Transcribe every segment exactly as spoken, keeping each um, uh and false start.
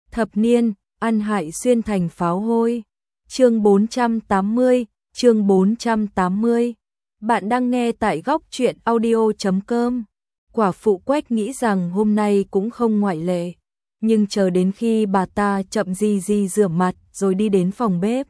Thập niên, ăn hại xuyên thành pháo hôi. Chương bốn trăm tám mươi, chương bốn trăm tám mươi. Bạn đang nghe tại góc truyện audio chấm com. Quả phụ Quách nghĩ rằng hôm nay cũng không ngoại lệ, nhưng chờ đến khi bà ta chậm gì gì rửa mặt rồi đi đến phòng bếp.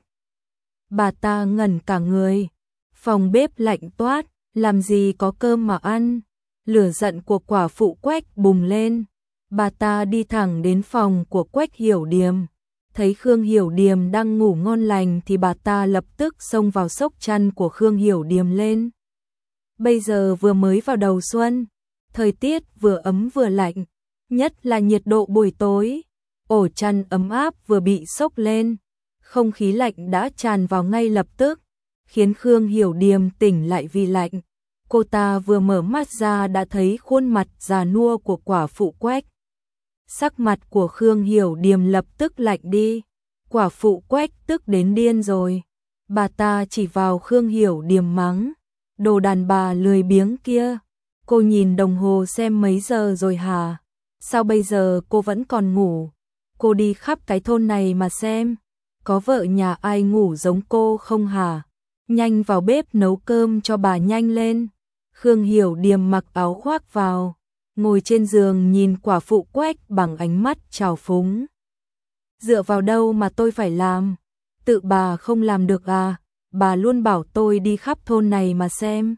Bà ta ngẩn cả người, phòng bếp lạnh toát, làm gì có cơm mà ăn. Lửa giận của quả phụ Quách bùng lên, bà ta đi thẳng đến phòng của Quách Hiểu Điềm. Thấy Khương Hiểu Điềm đang ngủ ngon lành thì bà ta lập tức xông vào xốc chăn của Khương Hiểu Điềm lên. Bây giờ vừa mới vào đầu xuân, thời tiết vừa ấm vừa lạnh, nhất là nhiệt độ buổi tối, ổ chăn ấm áp vừa bị xốc lên, không khí lạnh đã tràn vào ngay lập tức, khiến Khương Hiểu Điềm tỉnh lại vì lạnh. Cô ta vừa mở mắt ra đã thấy khuôn mặt già nua của quả phụ Quách. Sắc mặt của Khương Hiểu Điềm lập tức lạnh đi. Quả phụ Quách tức đến điên rồi. Bà ta chỉ vào Khương Hiểu Điềm mắng: "Đồ đàn bà lười biếng kia, cô nhìn đồng hồ xem mấy giờ rồi hả? Sao bây giờ cô vẫn còn ngủ? Cô đi khắp cái thôn này mà xem, có vợ nhà ai ngủ giống cô không hả? Nhanh vào bếp nấu cơm cho bà nhanh lên." Khương Hiểu Điềm mặc áo khoác vào, ngồi trên giường nhìn quả phụ Quách bằng ánh mắt trào phúng. "Dựa vào đâu mà tôi phải làm? Tự bà không làm được à? Bà luôn bảo tôi đi khắp thôn này mà xem.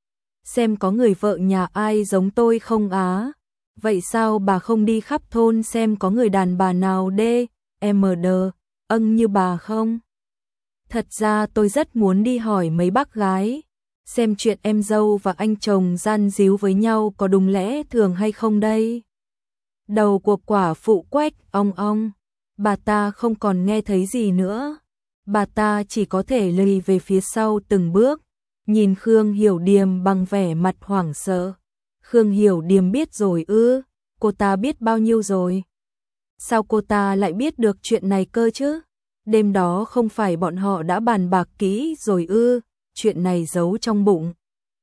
Xem có người vợ nhà ai giống tôi không á? Vậy sao bà không đi khắp thôn xem có người đàn bà nào đê, em đờ, âng như bà không? Thật ra tôi rất muốn đi hỏi mấy bác gái, xem chuyện em dâu và anh chồng gian díu với nhau có đúng lẽ thường hay không đây." Đầu của quả phụ Quách ong ong, bà ta không còn nghe thấy gì nữa. Bà ta chỉ có thể lùi về phía sau từng bước, nhìn Khương Hiểu Điềm bằng vẻ mặt hoảng sợ. Khương Hiểu Điềm biết rồi ư? Cô ta biết bao nhiêu rồi? Sao cô ta lại biết được chuyện này cơ chứ? Đêm đó không phải bọn họ đã bàn bạc kỹ rồi ư? Chuyện này giấu trong bụng,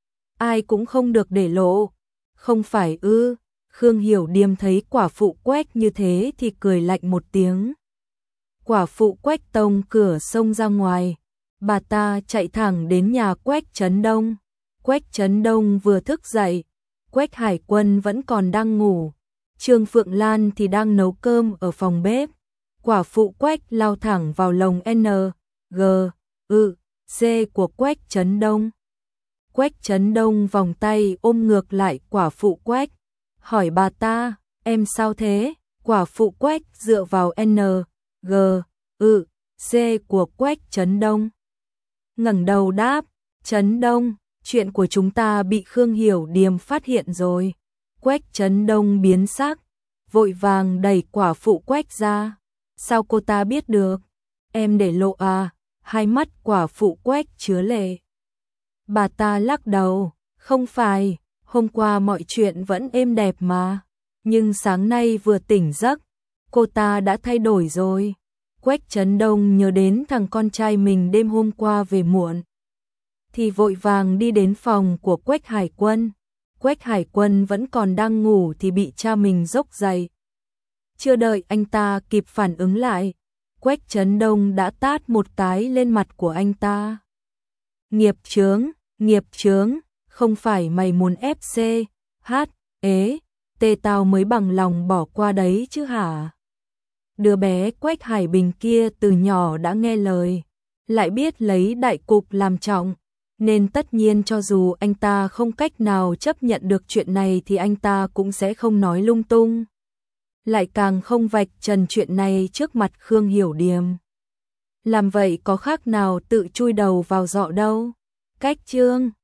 ai cũng không được để lộ, không phải ư? Khương Hiểu Điềm thấy quả phụ Quách như thế thì cười lạnh một tiếng. Quả phụ Quách tông cửa xông ra ngoài, bà ta chạy thẳng đến nhà Quách Trấn Đông. Quách Trấn Đông vừa thức dậy, Quách Hải Quân vẫn còn đang ngủ, Trương Phượng Lan thì đang nấu cơm ở phòng bếp. Quả phụ Quách lao thẳng vào lồng N, G, ư, C của Quách Trấn Đông. Quách Trấn Đông vòng tay ôm ngược lại quả phụ Quách, hỏi bà ta: "Em sao thế?" Quả phụ Quách dựa vào N, G, ư, C của Quách Trấn Đông, ngẩng đầu đáp: "Trấn Đông, chuyện của chúng ta bị Khương Hiểu Điềm phát hiện rồi." Quách Trấn Đông biến sắc, vội vàng đẩy quả phụ Quách ra. "Sao cô ta biết được? Em để lộ à?" Hai mắt quả phụ Quách chứa lệ. Bà ta lắc đầu: "Không phải, hôm qua mọi chuyện vẫn êm đẹp mà, nhưng sáng nay vừa tỉnh giấc, cô ta đã thay đổi rồi." Quách Trấn Đông nhớ đến thằng con trai mình đêm hôm qua về muộn, thì vội vàng đi đến phòng của Quách Hải Quân. Quách Hải Quân vẫn còn đang ngủ thì bị cha mình dốc dậy. Chưa đợi anh ta kịp phản ứng lại, Quách Trấn Đông đã tát một cái lên mặt của anh ta. "Nghiệp chướng, nghiệp chướng, không phải mày muốn ép xê, hát, ế, tê tao mới bằng lòng bỏ qua đấy chứ hả?" Đứa bé Quách Hải Bình kia từ nhỏ đã nghe lời, lại biết lấy đại cục làm trọng, nên tất nhiên cho dù anh ta không cách nào chấp nhận được chuyện này thì anh ta cũng sẽ không nói lung tung, lại càng không vạch trần chuyện này trước mặt Khương Hiểu Điềm. Làm vậy có khác nào tự chui đầu vào giọ đâu. Cách chương